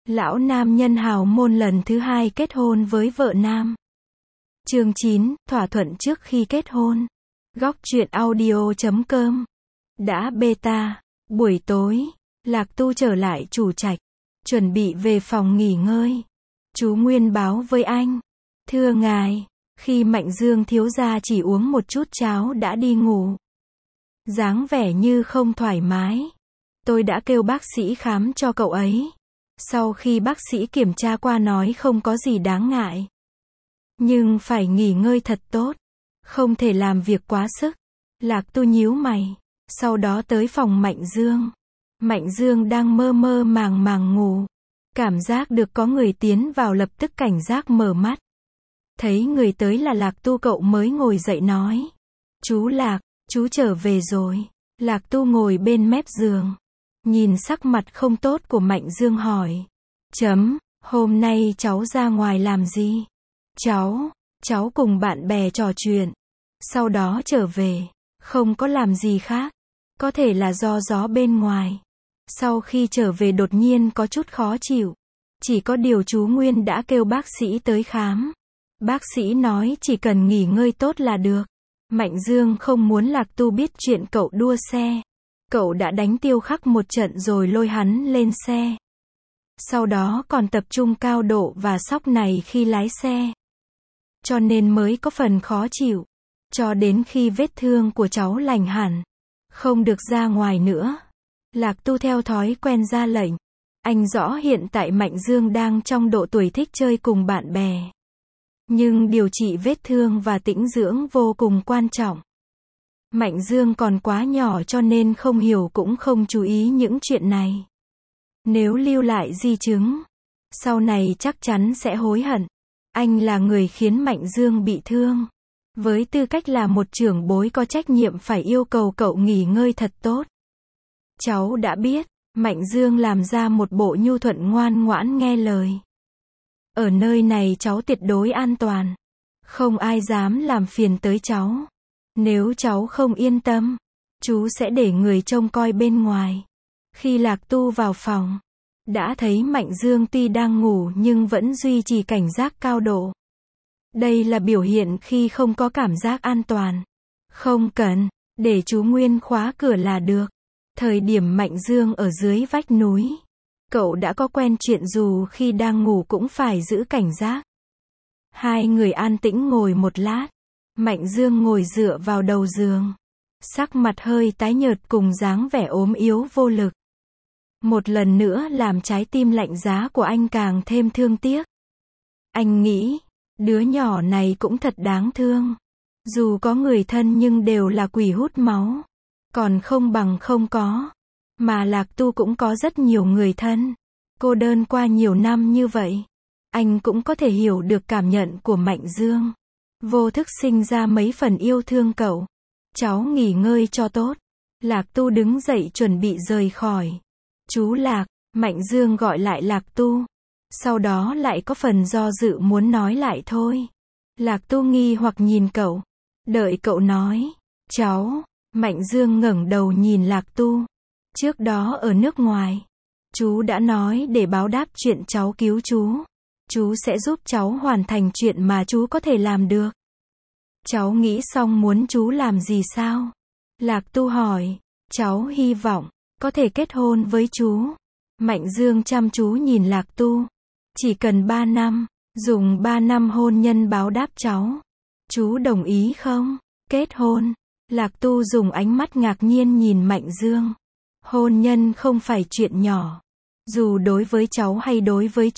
Lão nam nhân hào môn lần thứ 2 kết hôn với vợ nam. Chương 9, thỏa thuận trước khi kết hôn. Góc truyện audio.com. Đã beta, buổi tối, Lạc Tu trở lại chủ trạch, chuẩn bị về phòng nghỉ ngơi. Chú Nguyên báo với anh, thưa ngài, khi Mạnh Dương thiếu gia chỉ uống một chút cháo đã đi ngủ. Dáng vẻ như không thoải mái. Tôi đã kêu bác sĩ khám cho cậu ấy. Sau khi bác sĩ kiểm tra qua nói không có gì đáng ngại. Nhưng phải nghỉ ngơi thật tốt. Không thể làm việc quá sức. Lạc Tu nhíu mày. Sau đó tới phòng Mạnh Dương. Mạnh Dương đang mơ mơ màng màng ngủ. Cảm giác được có người tiến vào lập tức cảnh giác mở mắt. Thấy người tới là Lạc Tu cậu mới ngồi dậy nói. Chú Lạc, chú trở về rồi. Lạc Tu ngồi bên mép giường. Nhìn sắc mặt không tốt của Mạnh Dương hỏi. Hôm nay cháu ra ngoài làm gì? Cháu cùng bạn bè trò chuyện. Sau đó trở về. Không có làm gì khác. Có thể là do gió bên ngoài. Sau khi trở về đột nhiên có chút khó chịu. Chỉ có điều chú Nguyên đã kêu bác sĩ tới khám. Bác sĩ nói chỉ cần nghỉ ngơi tốt là được. Mạnh Dương không muốn Lạc Tu biết chuyện cậu đua xe. Cậu đã đánh Tiêu Khắc một trận rồi lôi hắn lên xe. Sau đó còn tập trung cao độ và sóc này khi lái xe. Cho nên mới có phần khó chịu. Cho đến khi vết thương của cháu lành hẳn. Không được ra ngoài nữa. Lạc Tu theo thói quen ra lệnh. Anh rõ hiện tại Mạnh Dương đang trong độ tuổi thích chơi cùng bạn bè. Nhưng điều trị vết thương và tĩnh dưỡng vô cùng quan trọng. Mạnh Dương còn quá nhỏ cho nên không hiểu cũng không chú ý những chuyện này. Nếu lưu lại di chứng, sau này chắc chắn sẽ hối hận. Anh là người khiến Mạnh Dương bị thương. Với tư cách là một trưởng bối có trách nhiệm phải yêu cầu cậu nghỉ ngơi thật tốt. Cháu đã biết, Mạnh Dương làm ra một bộ nhu thuận ngoan ngoãn nghe lời. Ở nơi này cháu tuyệt đối an toàn. Không ai dám làm phiền tới cháu. Nếu cháu không yên tâm, chú sẽ để người trông coi bên ngoài. Khi Lạc Tu vào phòng, đã thấy Mạnh Dương tuy đang ngủ nhưng vẫn duy trì cảnh giác cao độ. Đây là biểu hiện khi không có cảm giác an toàn. Không cần, để chú Nguyên khóa cửa là được. Thời điểm Mạnh Dương ở dưới vách núi, cậu đã có quen chuyện dù khi đang ngủ cũng phải giữ cảnh giác. Hai người an tĩnh ngồi một lát. Mạnh Dương ngồi dựa vào đầu giường. Sắc mặt hơi tái nhợt cùng dáng vẻ ốm yếu vô lực. Một lần nữa làm trái tim lạnh giá của anh càng thêm thương tiếc. Anh nghĩ, đứa nhỏ này cũng thật đáng thương. Dù có người thân nhưng đều là quỷ hút máu. Còn không bằng không có. Mà Lạc Tu cũng có rất nhiều người thân. Cô đơn qua nhiều năm như vậy. Anh cũng có thể hiểu được cảm nhận của Mạnh Dương. Vô thức sinh ra mấy phần yêu thương cậu. Cháu nghỉ ngơi cho tốt. Lạc Tu đứng dậy chuẩn bị rời khỏi. Chú Lạc, Mạnh Dương gọi lại Lạc Tu. Sau đó lại có phần do dự muốn nói lại thôi. Lạc Tu nghi hoặc nhìn cậu. Đợi cậu nói. Cháu. Mạnh Dương ngẩng đầu nhìn Lạc Tu. Trước đó ở nước ngoài, chú đã nói để báo đáp chuyện cháu cứu chú sẽ giúp cháu hoàn thành chuyện mà chú có thể làm được. Cháu nghĩ xong muốn chú làm gì sao? Lạc Tu hỏi. Cháu hy vọng có thể kết hôn với chú. Mạnh Dương chăm chú nhìn Lạc Tu. Chỉ cần 3 năm, dùng 3 năm hôn nhân báo đáp cháu. Chú đồng ý không? Kết hôn. Lạc Tu dùng ánh mắt ngạc nhiên nhìn Mạnh Dương. Hôn nhân không phải chuyện nhỏ. Dù đối với cháu hay đối với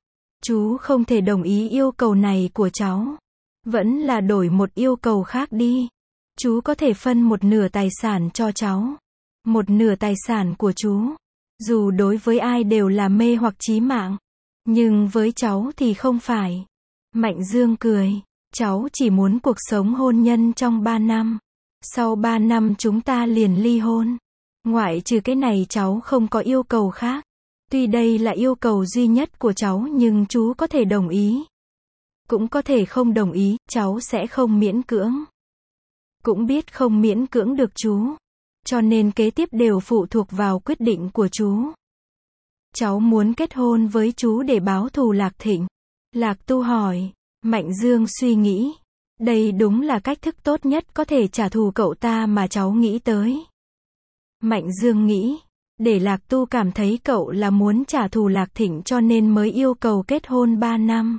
chú không thể đồng ý yêu cầu này của cháu. Vẫn là đổi một yêu cầu khác đi. Chú có thể phân một nửa tài sản cho cháu. Một nửa tài sản của chú. Dù đối với ai đều là mê hoặc chí mạng. Nhưng với cháu thì không phải. Mạnh Dương cười. Cháu chỉ muốn cuộc sống hôn nhân trong 3 năm. Sau 3 năm chúng ta liền ly hôn. Ngoại trừ cái này cháu không có yêu cầu khác. Tuy đây là yêu cầu duy nhất của cháu nhưng chú có thể đồng ý. Cũng có thể không đồng ý, cháu sẽ không miễn cưỡng. Cũng biết không miễn cưỡng được chú. Cho nên kế tiếp đều phụ thuộc vào quyết định của chú. Cháu muốn kết hôn với chú để báo thù Lạc Thịnh. Lạc Tu hỏi. Mạnh Dương suy nghĩ. Đây đúng là cách thức tốt nhất có thể trả thù cậu ta mà cháu nghĩ tới. Mạnh Dương nghĩ. Để Lạc Tu cảm thấy cậu là muốn trả thù Lạc Thịnh cho nên mới yêu cầu kết hôn 3 năm.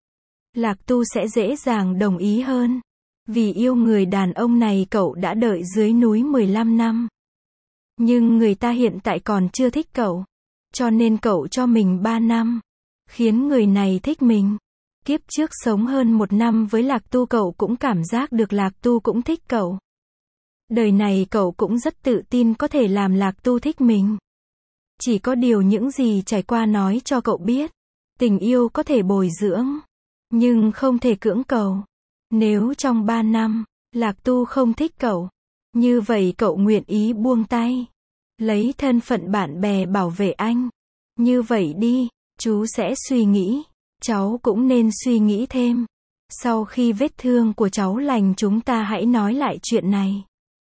Lạc Tu sẽ dễ dàng đồng ý hơn. Vì yêu người đàn ông này cậu đã đợi dưới núi 15 năm. Nhưng người ta hiện tại còn chưa thích cậu. Cho nên cậu cho mình 3 năm. Khiến người này thích mình. Kiếp trước sống hơn 1 năm với Lạc Tu cậu cũng cảm giác được Lạc Tu cũng thích cậu. Đời này cậu cũng rất tự tin có thể làm Lạc Tu thích mình. Chỉ có điều những gì trải qua nói cho cậu biết. Tình yêu có thể bồi dưỡng. Nhưng không thể cưỡng cầu. Nếu trong 3 năm, Lạc Tu không thích cậu. Như vậy cậu nguyện ý buông tay. Lấy thân phận bạn bè bảo vệ anh. Như vậy đi, chú sẽ suy nghĩ. Cháu cũng nên suy nghĩ thêm. Sau khi vết thương của cháu lành chúng ta hãy nói lại chuyện này.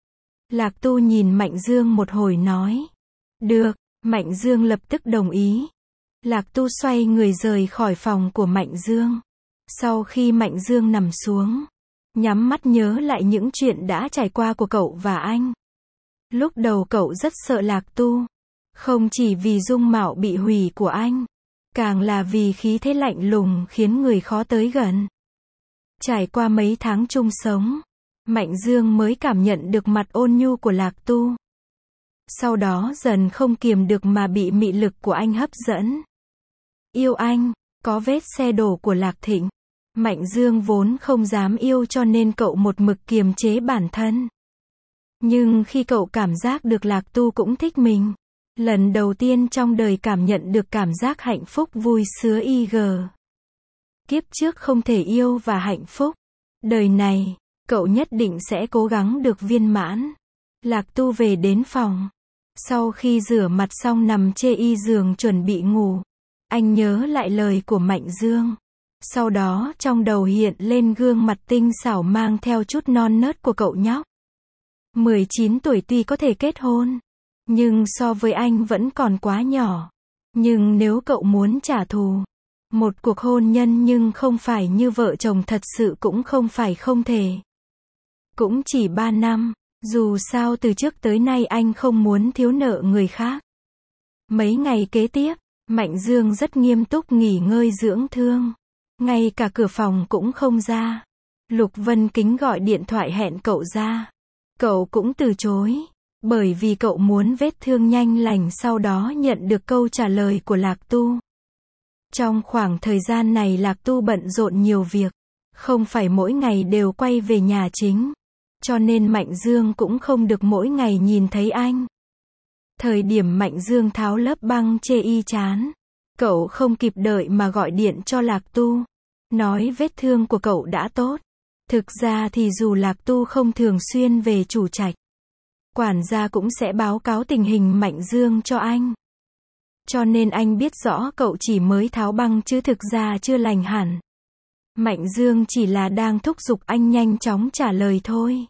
Lạc Tu nhìn Mạnh Dương một hồi nói. Được, Mạnh Dương lập tức đồng ý. Lạc Tu xoay người rời khỏi phòng của Mạnh Dương. Sau khi Mạnh Dương nằm xuống, nhắm mắt nhớ lại những chuyện đã trải qua của cậu và anh. Lúc đầu cậu rất sợ Lạc Tu. Không chỉ vì dung mạo bị hủy của anh, càng là vì khí thế lạnh lùng khiến người khó tới gần. Trải qua mấy tháng chung sống, Mạnh Dương mới cảm nhận được mặt ôn nhu của Lạc Tu. Sau đó dần không kiềm được mà bị mị lực của anh hấp dẫn. Yêu anh, có vết xe đổ của Lạc Thịnh. Mạnh Dương vốn không dám yêu cho nên cậu một mực kiềm chế bản thân. Nhưng khi cậu cảm giác được Lạc Tu cũng thích mình, lần đầu tiên trong đời cảm nhận được cảm giác hạnh phúc vui sướng IG. Kiếp trước không thể yêu và hạnh phúc. Đời này, cậu nhất định sẽ cố gắng được viên mãn. Lạc Tu về đến phòng. Sau khi rửa mặt xong nằm chê y giường chuẩn bị ngủ. Anh nhớ lại lời của Mạnh Dương. Sau đó trong đầu hiện lên gương mặt tinh xảo mang theo chút non nớt của cậu nhóc. 19 tuổi tuy có thể kết hôn, nhưng so với anh vẫn còn quá nhỏ. Nhưng nếu cậu muốn trả thù, một cuộc hôn nhân nhưng không phải như vợ chồng thật sự cũng không phải không thể. Cũng chỉ 3 năm, dù sao từ trước tới nay anh không muốn thiếu nợ người khác. Mấy ngày kế tiếp, Mạnh Dương rất nghiêm túc nghỉ ngơi dưỡng thương. Ngay cả cửa phòng cũng không ra. Lục Vân Kính gọi điện thoại hẹn cậu ra. Cậu cũng từ chối. Bởi vì cậu muốn vết thương nhanh lành sau đó nhận được câu trả lời của Lạc Tu. Trong khoảng thời gian này Lạc Tu bận rộn nhiều việc. Không phải mỗi ngày đều quay về nhà chính. Cho nên Mạnh Dương cũng không được mỗi ngày nhìn thấy anh. Thời điểm Mạnh Dương tháo lớp băng chê y chán, cậu không kịp đợi mà gọi điện cho Lạc Tu. Nói vết thương của cậu đã tốt. Thực ra thì dù Lạc Tu không thường xuyên về chủ trạch, quản gia cũng sẽ báo cáo tình hình Mạnh Dương cho anh. Cho nên anh biết rõ cậu chỉ mới tháo băng chứ thực ra chưa lành hẳn. Mạnh Dương chỉ là đang thúc giục anh nhanh chóng trả lời thôi.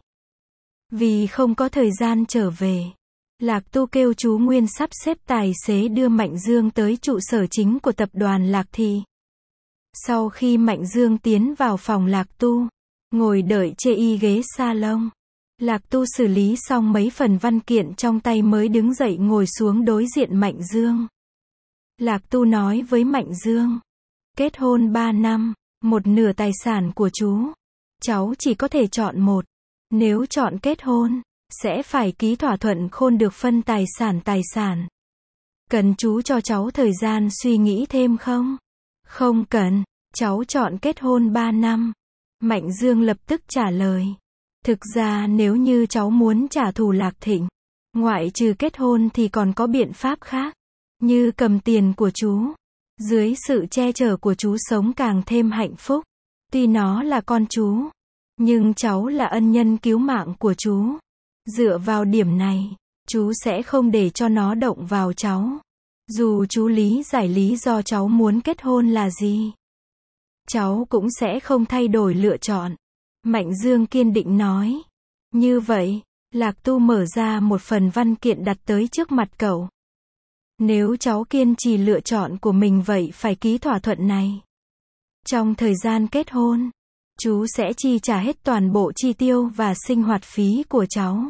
Vì không có thời gian trở về, Lạc Tu kêu chú Nguyên sắp xếp tài xế đưa Mạnh Dương tới trụ sở chính của tập đoàn Lạc Thị. Sau khi Mạnh Dương tiến vào phòng Lạc Tu, ngồi đợi chê y ghế salon, Lạc Tu xử lý xong mấy phần văn kiện trong tay mới đứng dậy ngồi xuống đối diện Mạnh Dương. Lạc Tu nói với Mạnh Dương, kết hôn 3 năm, một nửa tài sản của chú. Cháu chỉ có thể chọn một. Nếu chọn kết hôn, sẽ phải ký thỏa thuận khôn được phân tài sản. Cần chú cho cháu thời gian suy nghĩ thêm không? Không cần, cháu chọn kết hôn 3 năm. Mạnh Dương lập tức trả lời. Thực ra nếu như cháu muốn trả thù Lạc Thịnh, ngoại trừ kết hôn thì còn có biện pháp khác. Như cầm tiền của chú. Dưới sự che chở của chú sống càng thêm hạnh phúc. Tuy nó là con chú, nhưng cháu là ân nhân cứu mạng của chú. Dựa vào điểm này, chú sẽ không để cho nó động vào cháu. Dù chú lý giải lý do cháu muốn kết hôn là gì, cháu cũng sẽ không thay đổi lựa chọn. Mạnh Dương kiên định nói. Như vậy, Lạc Tu mở ra một phần văn kiện đặt tới trước mặt cậu. Nếu cháu kiên trì lựa chọn của mình vậy phải ký thỏa thuận này. Trong thời gian kết hôn, chú sẽ chi trả hết toàn bộ chi tiêu và sinh hoạt phí của cháu.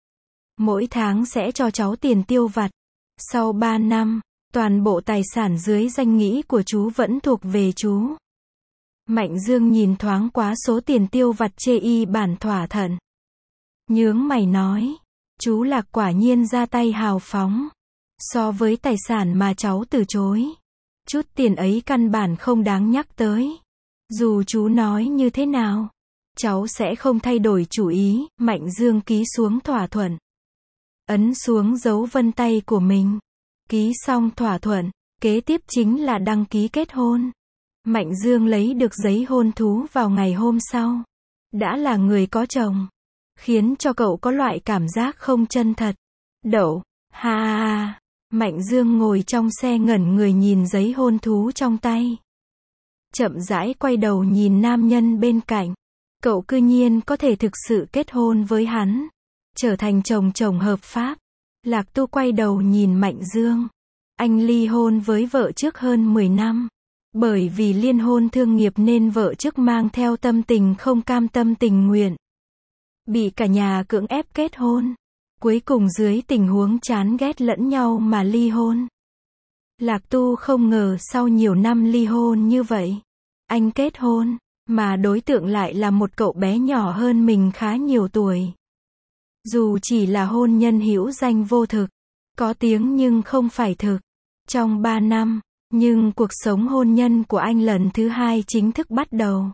Mỗi tháng sẽ cho cháu tiền tiêu vặt. Sau 3 năm, toàn bộ tài sản dưới danh nghĩa của chú vẫn thuộc về chú. Mạnh Dương nhìn thoáng qua số tiền tiêu vặt chê y bản thỏa thuận. Nhướng mày nói, chú Lạc quả nhiên ra tay hào phóng. So với tài sản mà cháu từ chối, chút tiền ấy căn bản không đáng nhắc tới. Dù chú nói như thế nào, cháu sẽ không thay đổi chủ ý. Mạnh Dương ký xuống thỏa thuận. Ấn xuống dấu vân tay của mình. Ký xong thỏa thuận, kế tiếp chính là đăng ký kết hôn. Mạnh Dương lấy được giấy hôn thú vào ngày hôm sau. Đã là người có chồng, khiến cho cậu có loại cảm giác không chân thật. Đậu, ha ha. Mạnh Dương ngồi trong xe ngẩn người nhìn giấy hôn thú trong tay. Chậm rãi quay đầu nhìn nam nhân bên cạnh. Cậu cư nhiên có thể thực sự kết hôn với hắn, trở thành chồng hợp pháp. Lạc Tu quay đầu nhìn Mạnh Dương. Anh ly hôn với vợ trước hơn 10 năm. Bởi vì liên hôn thương nghiệp nên vợ trước mang theo tâm tình không cam tâm tình nguyện. Bị cả nhà cưỡng ép kết hôn. Cuối cùng dưới tình huống chán ghét lẫn nhau mà ly hôn. Lạc Tu không ngờ sau nhiều năm ly hôn như vậy, anh kết hôn, mà đối tượng lại là một cậu bé nhỏ hơn mình khá nhiều tuổi. Dù chỉ là hôn nhân hữu danh vô thực, có tiếng nhưng không phải thực. Trong 3 năm, nhưng cuộc sống hôn nhân của anh lần thứ 2 chính thức bắt đầu.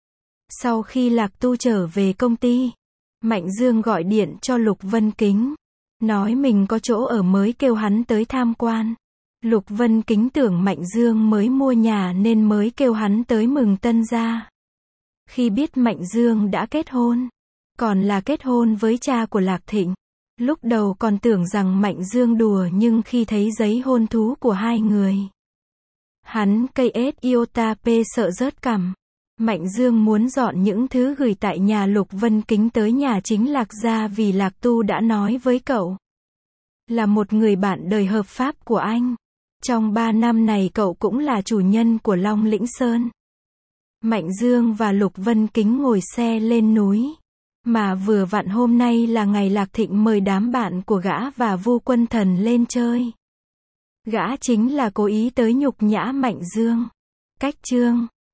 Sau khi Lạc Tu trở về công ty, Mạnh Dương gọi điện cho Lục Vân Kính, nói mình có chỗ ở mới kêu hắn tới tham quan. Lục Vân Kính tưởng Mạnh Dương mới mua nhà nên mới kêu hắn tới mừng tân gia. Khi biết Mạnh Dương đã kết hôn, còn là kết hôn với cha của Lạc Thịnh, lúc đầu còn tưởng rằng Mạnh Dương đùa nhưng khi thấy giấy hôn thú của hai người, hắn cây iota p sợ rớt cằm. Mạnh Dương muốn dọn những thứ gửi tại nhà Lục Vân Kính tới nhà chính Lạc gia vì Lạc Tu đã nói với cậu là một người bạn đời hợp pháp của anh. Trong 3 năm này cậu cũng là chủ nhân của Long Lĩnh Sơn. Mạnh Dương và Lục Vân Kính ngồi xe lên núi. Mà vừa vặn hôm nay là ngày Lạc Thịnh mời đám bạn của gã và Vu Quân Thần lên chơi. Gã chính là cố ý tới nhục nhã Mạnh Dương. Cách chương